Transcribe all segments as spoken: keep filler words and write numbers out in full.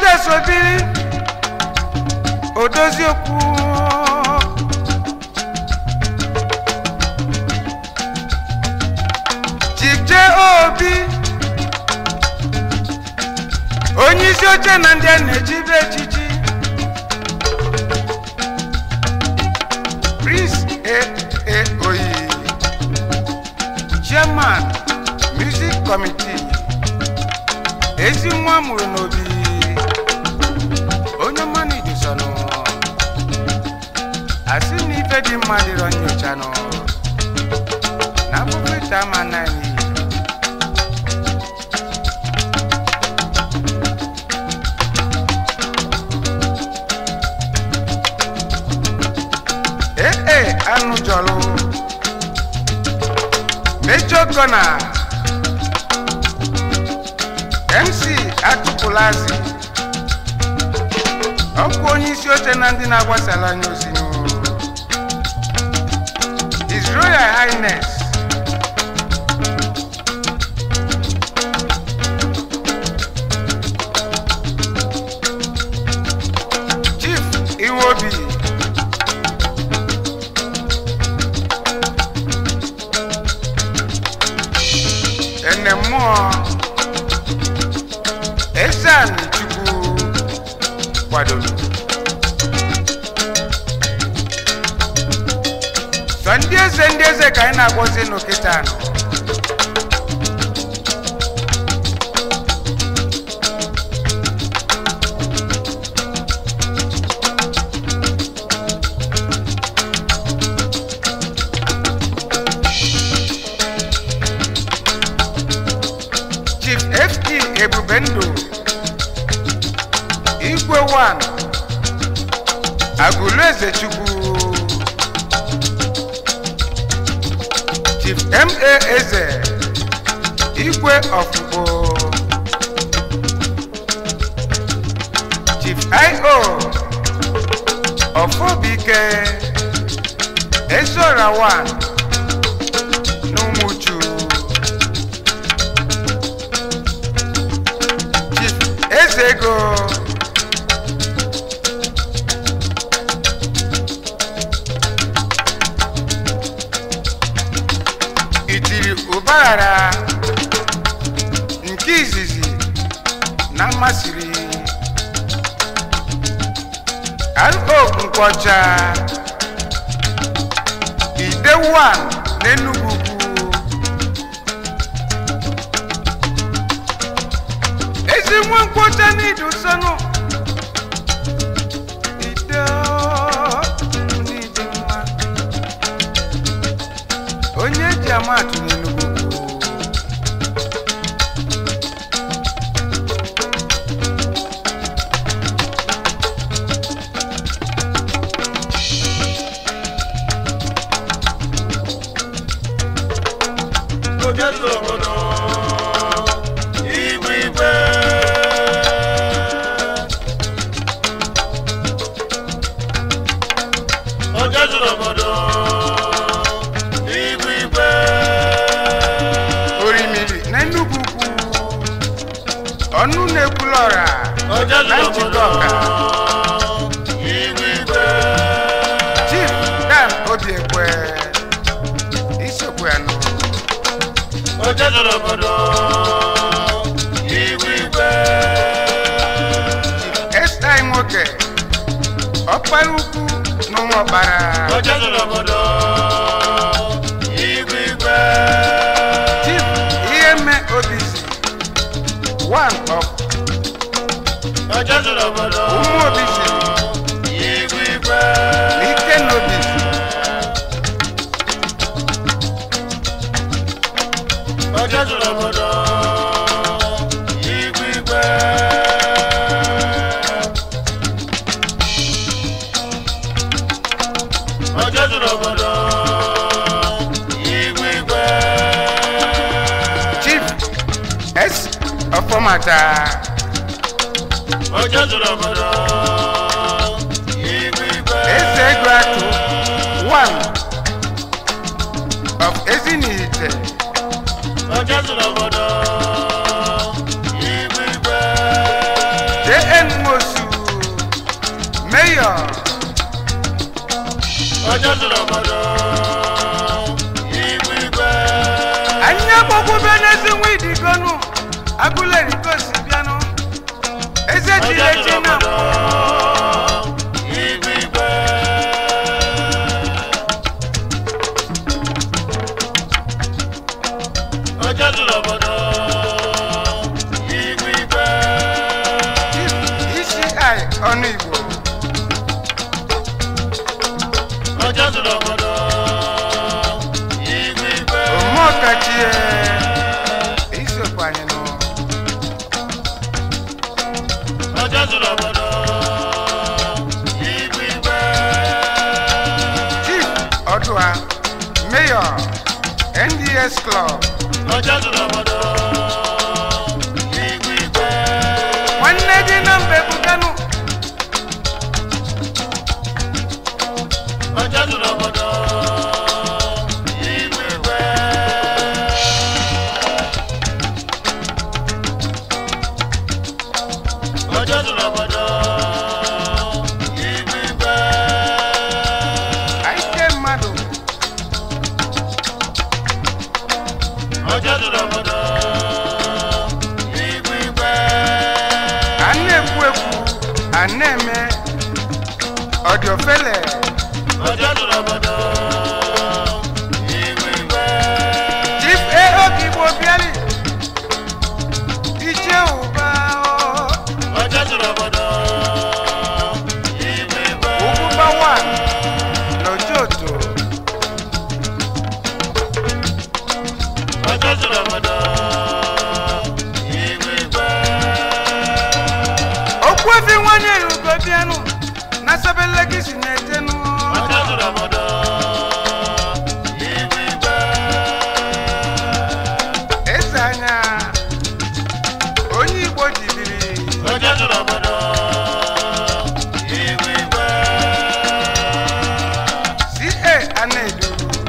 Judas Obiri Odoziokwu Chike Obi onye isi oche na ndị na-ejibe echichi Prince A A Oyi Chairman Music Committee ezi nwa mụrụ n'obi onye mmanụ idusonụ asị na ife dị mma dịrọ nyocha nọ na akwụkwọ ite ama naanị ee ee anụ jọlụ Major Gunner M C Atupulazi ọkwa onye isi oche na ndị na-agbasara anya ozi His Royal Highness Chief Iwobi Enemo Esan Chukwu kwadoro so ndị eze ndị eze ka anyị na-agwọzi n'okịta anọ Chief F T Ebubendo Igwe one Aguleze Chukwu Chief M A Eze Igwe of Ugbo Chief I O Ofobike Ezora one N'Umuchu Chief Ezego Ubara nke izizi na mmasịrị Alko Nkwocha Ide one n'Enugu ezi nwa Nkwocha n'idu sonu Ide n'idu mma onye ji amatu n'Enugu Onu nekulora Nanchikoka Chief Dan Obiekwe Isokwe anu Esther Imoke Oparuku N'Umobara Chief Iyeme Obisi one of Umu Obisi Iken Obisi Chief S. Ofomata Eze Gratu one of Ezinite J N Anya boku benezi widi gonu agule rikosi piano eze tire china Onu Igbo Omokachie Isokwa anyị nọ Chief Odua Mayor N D S Club Nwanne dị na mbe buganu Aneme Odiofele Chief A O Kibo Biali Iche Uba Uguba One Nojoto Okwefi wanye ugo bianu Nasabele kisi netenu Ezanya Onyi Igbo jibiri C A Anedu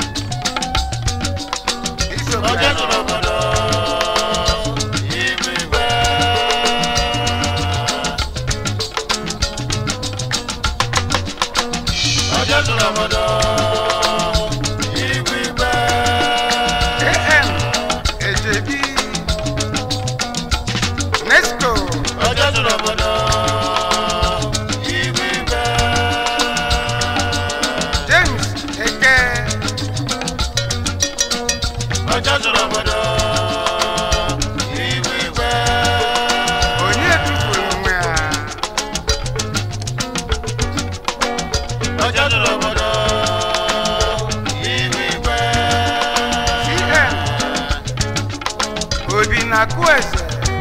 Nakuese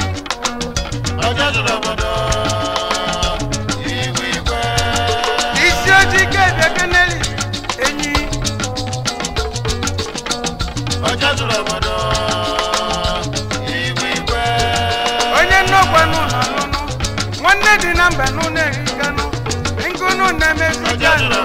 Isi ojike bekeneli enyi Onye nnokwa n'ụlọ n'ụnụ Nwanne dị na mba n'ụlọ erikanu Nkunu na-emezi jani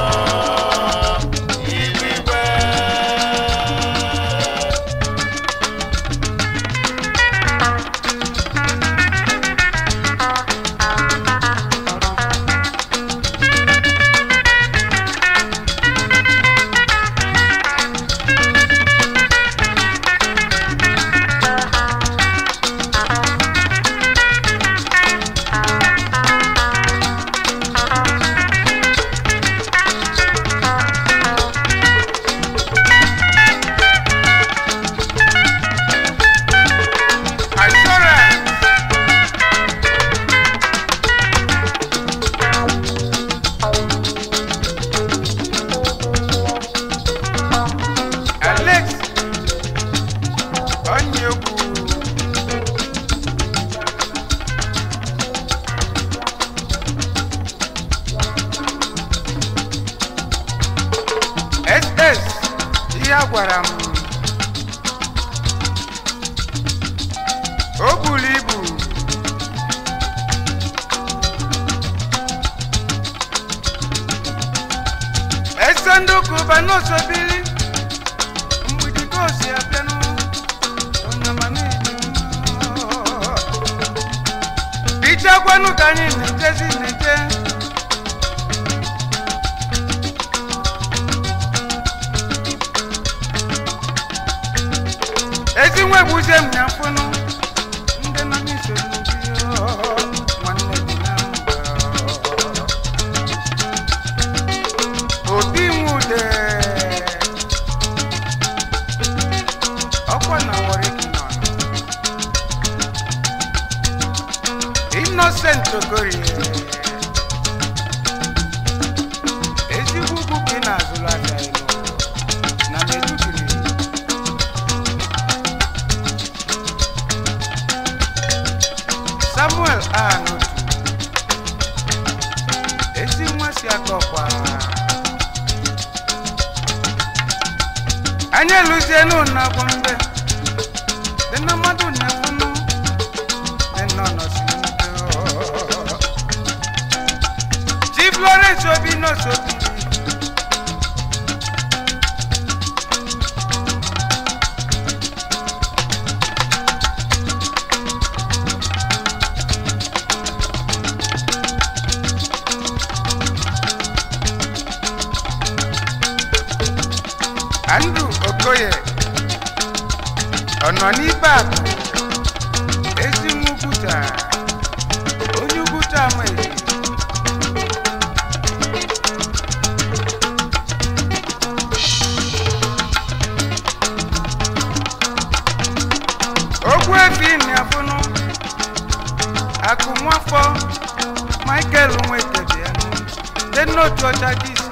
Agwara m o buru ibu ese ndị ụka n'osobiri mgbidi ka o si abịanụ ichekwanụ ka anyị na-ejezi na-eje ezi nwe buze mnyafunu nde na mise nubio mwanne dinamba obi mude okwa na wariki nono innocent ogorie ezi gugu kina zulata ilo na medugiri Samuel Arnold ezi mwasi akokwa anye luzienu na bombe dena madu nyafunu dena no sinto Chief Lawrence obi no sobi Andrew Okoye Ononi Babu Ezi Muguta Onyuguta Mwezi Ogwe Fini Afono Akumwafo Michael Mwetebianu Deno Georgia Disi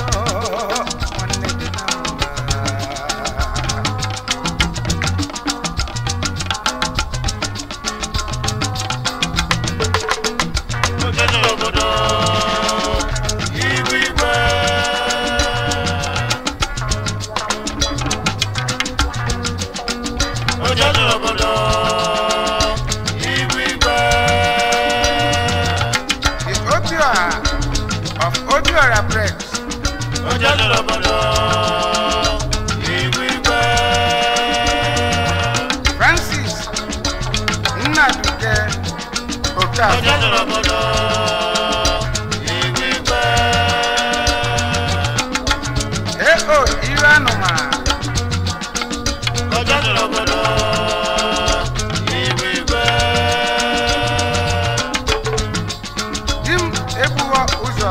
Francis Nnaduke Okafor Eo Iranuma Dim Ebuwa Uzo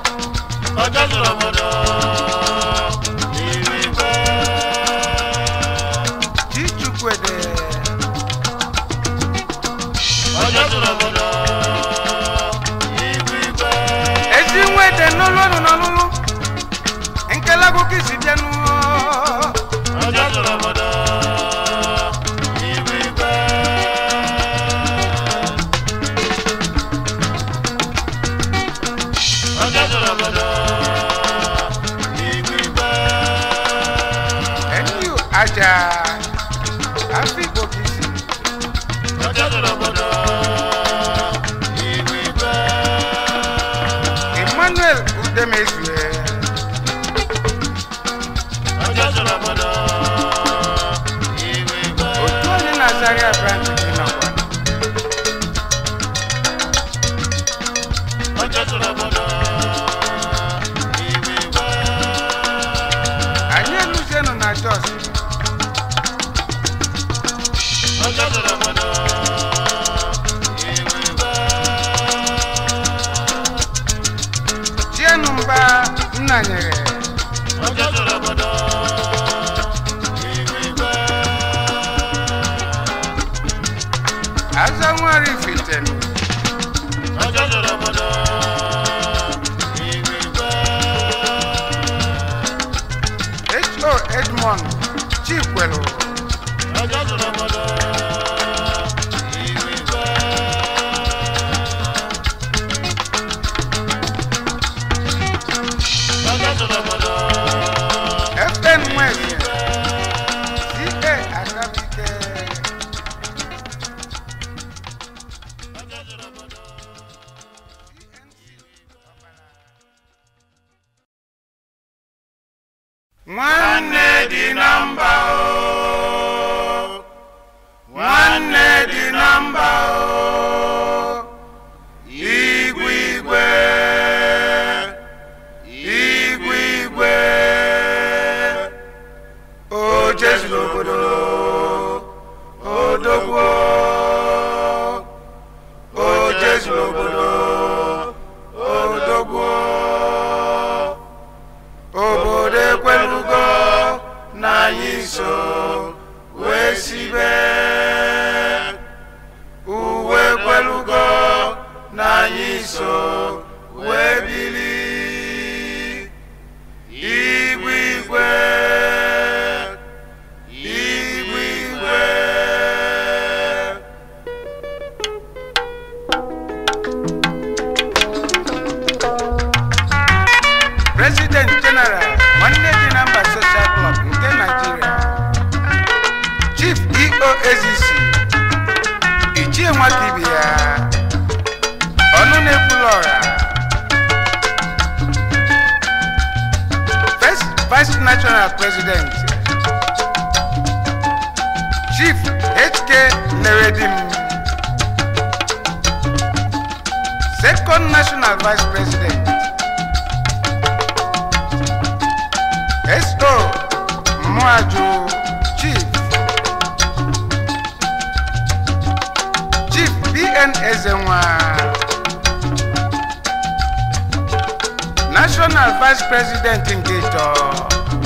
Chichukwede Ezinwede n'olulu n'olulu Nkelagu kisi bianu Eniu aja Afriko kisi Emmanuel Udemezue Otuani Nazaria branch Kinakwa Anye Luzeno na Jos Chienumba Nnanyere Azanwari Fitenu H O Edmond Chikwelu F N Mwezi C A Agabike Mwane di namba o Mwane di namba o Igwe igwe Igwe igwe O Jesu lobodo President, Chief H K Neredim, Second National Vice President, S O Mwaju, Chief, Chief B N Ezenwa, National Vice President in Gator,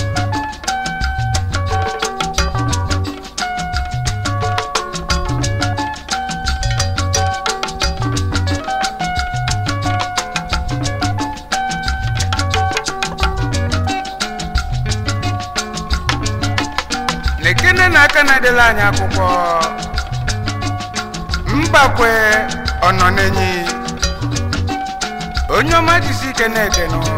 Lekene na Canada la anya akwụkwọ Mbakwe Ononenyi onye ọma jisi ike na-ede nụ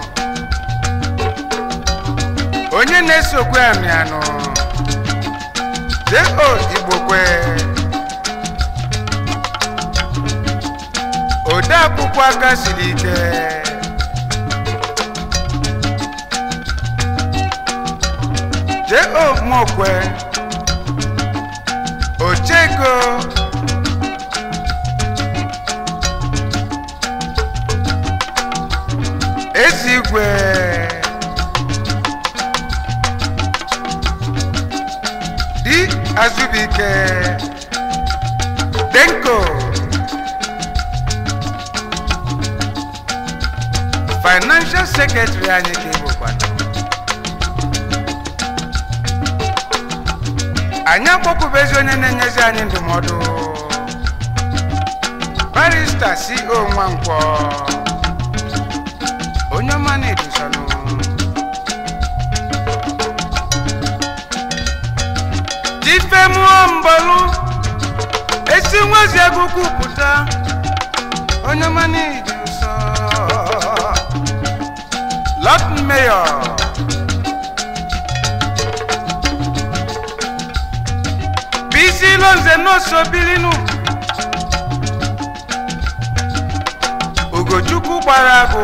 onye na-esokwe amịanụ J O Igbokwe ode akwụkwọ aka siri ike J O Mokwe Ochego Ezigwe Di Azubike Denko Financial Secretary anyị ka Igbo kwado anyị akpọkwubezi onye na-enyezi anyị ndụmọdụ Barrister C O Nwankwọ onye ọma na-edusonụ Jifemuo Mbolu esi nwezi agụkwu pụta onye ọma na-eduso Lord Mayor Bisi Lonze Noso Bilinu Ugochukwu Gbarago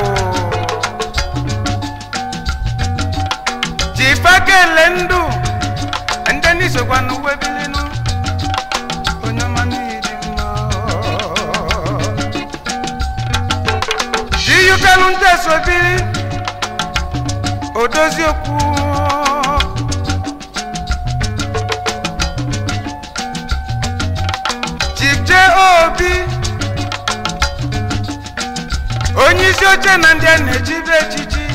Jifakele Ndu Ndeni Sokwana Uwe Bilinu Onyamani Idima Jiyukalunte Sobili Odozi Okwu J O B onye isi oche na ndị na-ejibe echichi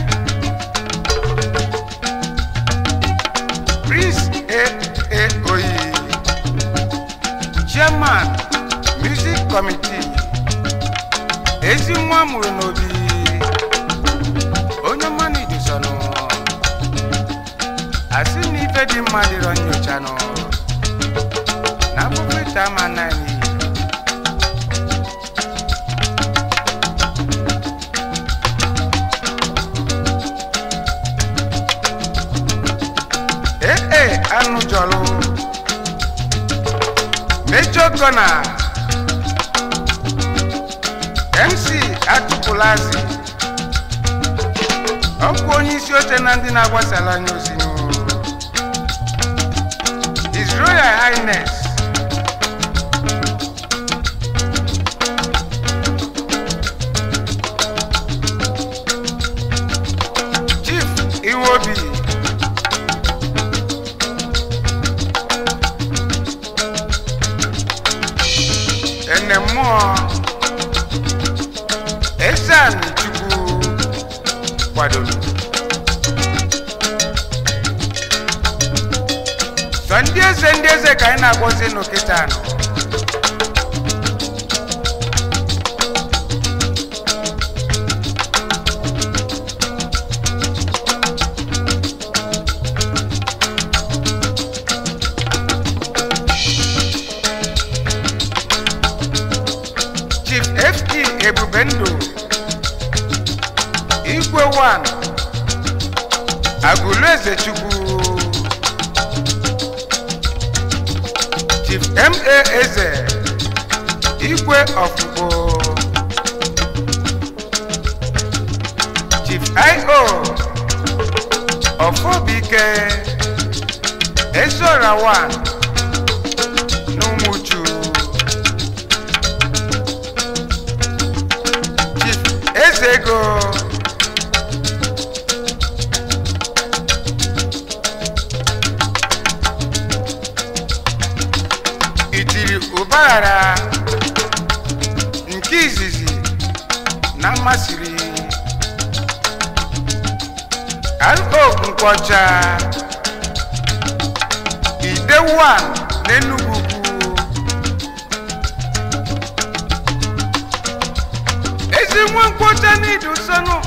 Prince A A Oyi Chairman Music Committee ezi nwa mụrụ n'obi onye mmanụ idusonụ asị na ife dị mma dịrọ nyocha nọ na akwụkwọ ite ama naanị Anujolu Major Gunner M C Atupulazi ọkwa onye isi oche na ndị na-agbasala anya ozi His Royal Highness Chief Iwobi Enemo Esan Chukwu Kwadolu Sundays and days a kind of was in Okitano Ebubendo Igwe one Aguleze Chukwu Chief M A Eze Igwe of Igbo Chief I O Ọfọbike Ezorawa n'Umuchu Chief Ezego Itiri Ubara nke izizi na mmasịrị Alko Nkwocha Idewan n'Enugu Ezi nwa Nkwocha n'idu sonu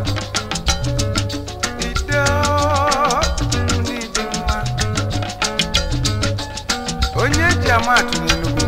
Ide n'idu nwa Onye ji amatu n'Enugu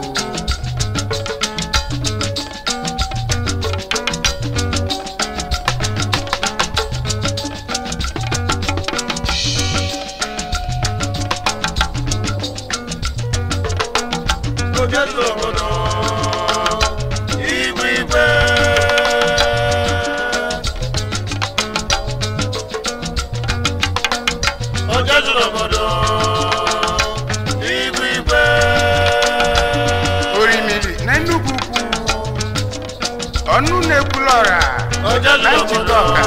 Orimiri n'Enugu ọnụ na-ekwulọra na Njikọka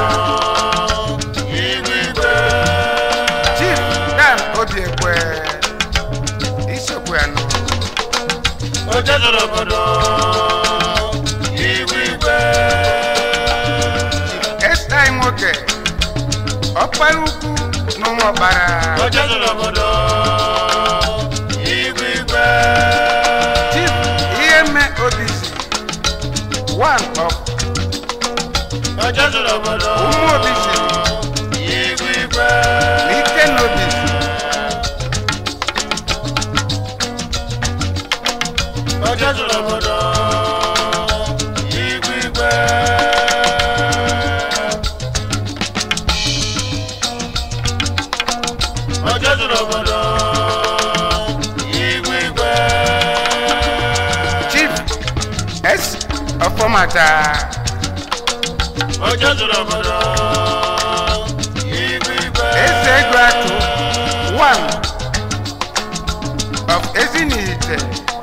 Chief Dan Obiekwe Isokwe anụ Estai nwoke ọkpara ukwu n'Ụmụọkpara Chief Iheme Obisi one of Ụmụ Obisi Iken Obisi Chief S. Ọfọmata Eze Egwuatu one of Ezinihite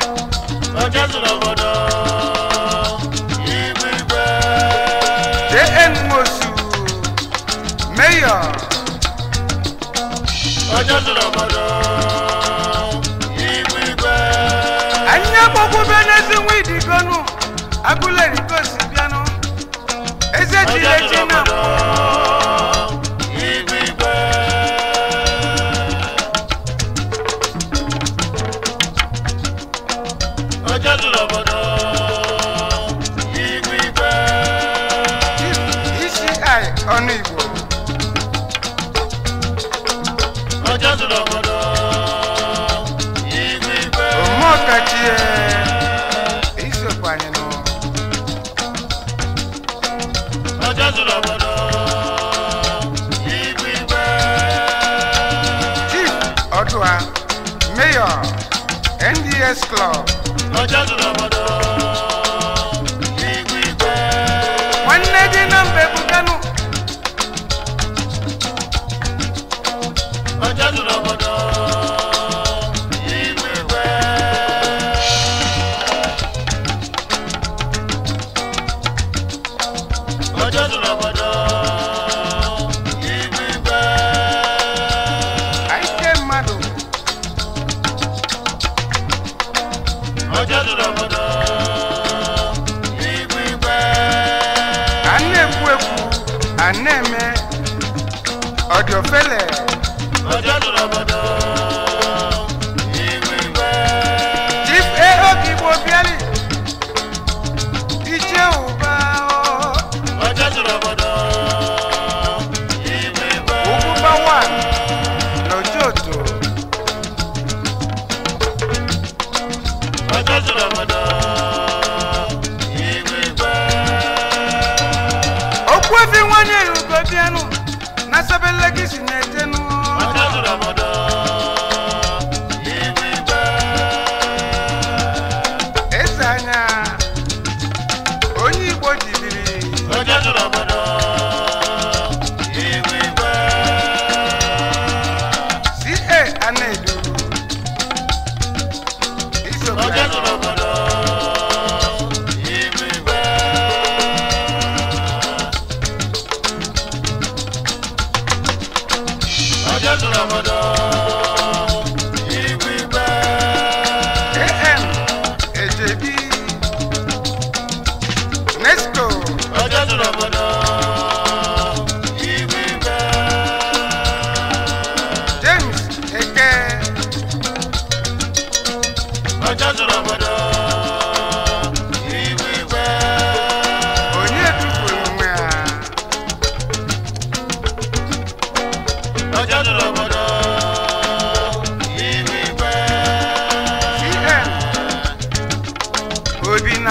J N Mosu Mayor Anya gbogbo benezi nwidi gonu Agule rikosi biano Eze jileji na Isi ai ọnụ Igbo Omokachie Isokwe anyị nọ Chief Odua Mayor N D S Club Nwanne dị na Mbebukanu Aike mmadụ a na-ekwu ekwu a na-eme ọdịofele Chief A. Okigbo Obiali Ichie Ụba Ugwuba one n'Ojoto Okwefi nwanyị Ugo Bianu na Sabelegi si na-eje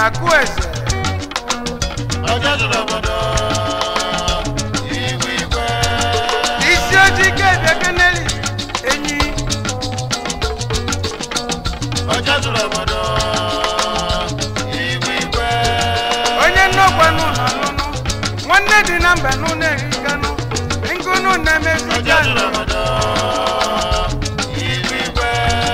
na kuese ọjọ́ tó lọ́gbọ́dọ̀ ìwé ìwé. isi ojii kebe keneli enyi ọjọ́ tó lọ́gbọ́dọ̀ ìwé ìwé. onye nnọkwa n'ụlọ n'ụlọ nwanne dị na mba n'ụlọ erikanụ nkụnụ na-emezu ọjọ́ tó lọ́gbọ́dọ̀ ìwé ìwé.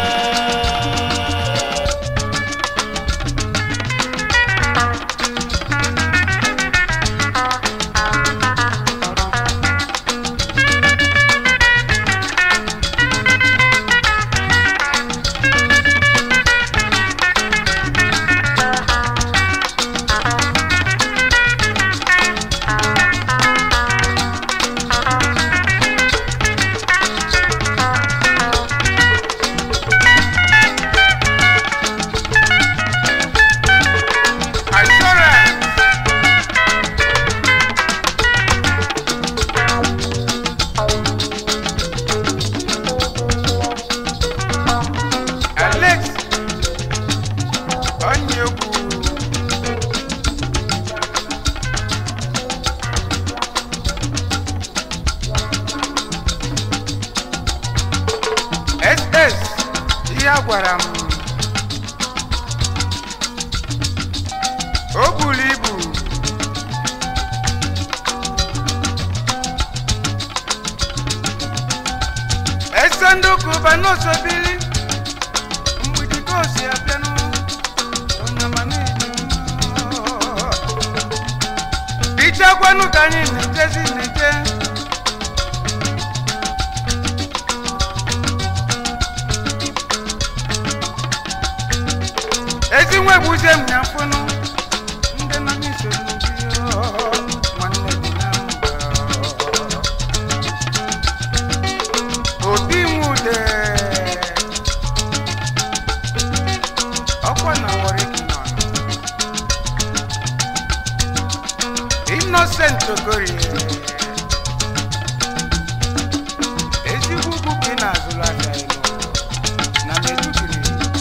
Gwara m o buru ibu ese ndị ụka ụba n'osobili mgbidi ka o si abịanụ ichekwanụ ka anyị na-ejezi na-eje ezi nwe buze m ya funu ndị nọ n'iso n'ubi nwanne dị na mba obi nwude ọkwa na wariki nọ Innocent Ogorie ezigbo ugwu ka ị na-azụrụ aka elu na Meduguri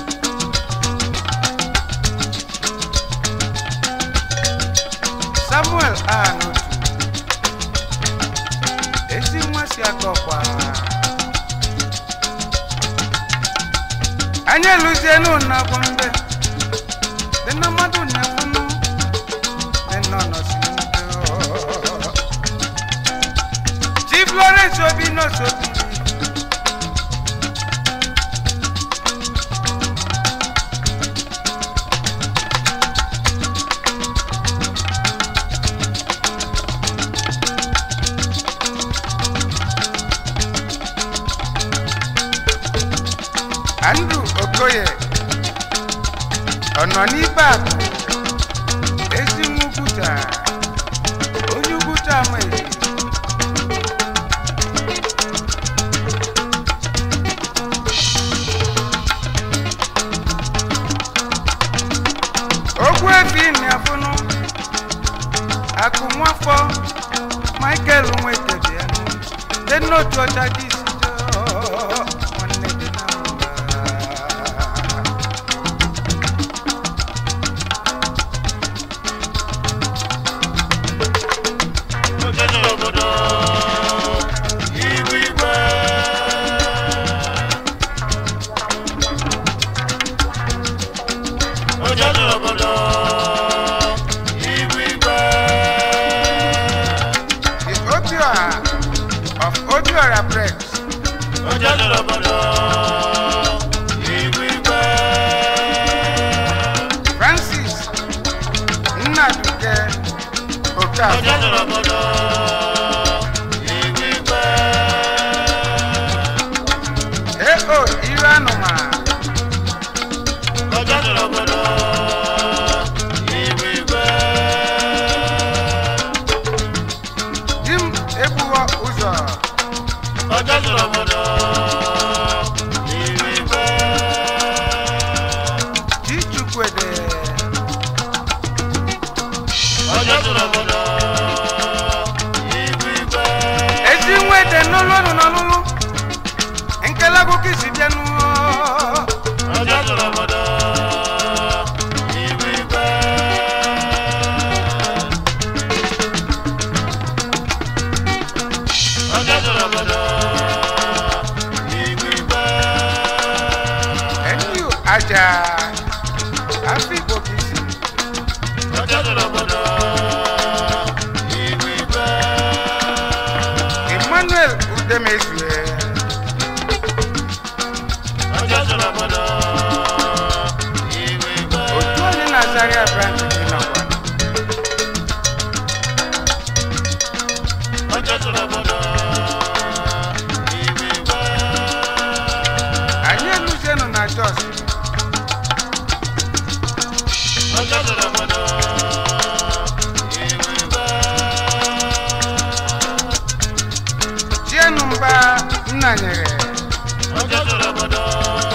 Samuel Anotu ezi nwa si akọkwa anyị eluzienu na Gombe dị na mmadụ na-efunu dị nọ nọsi n'udo Chief Lawrence Obi n'Osobi Andrew Okoye ọ̀nà n'ibe akụ ezi nwukwuta onye ugwuta ama ezi okwu efi na-afụnụ akụ nwafọ Michael Nwekebianu dị n'otu ọcha dị isi of Obiora Press. Francis Nnaduke Okafor. E O Iranuma. Jim Ebuwa Uzo. Chichukwede. Ezinwede n'olulu n'olulu nkelago kisi bianu aja Afriko kisi ọjọ́ tó lọ́gbọ́dọ̀ ìwé gbẹ́. Emmanuel Udemezue ọjọ́ tó lọ́gbọ́dọ̀ ìwé gbẹ́. ojú ọ̀nì Nazaria branch ní nàkwa ọjọ́ tó lọ́gbọ́dọ̀ ìwé gbẹ́. anyị eluzienụ na Jos ọjọ́ tó lọ́gbọ́dọ̀ ìwé gbẹ́. jienụ mba nna nyere ọjọ́ tó lọ́gbọ́dọ̀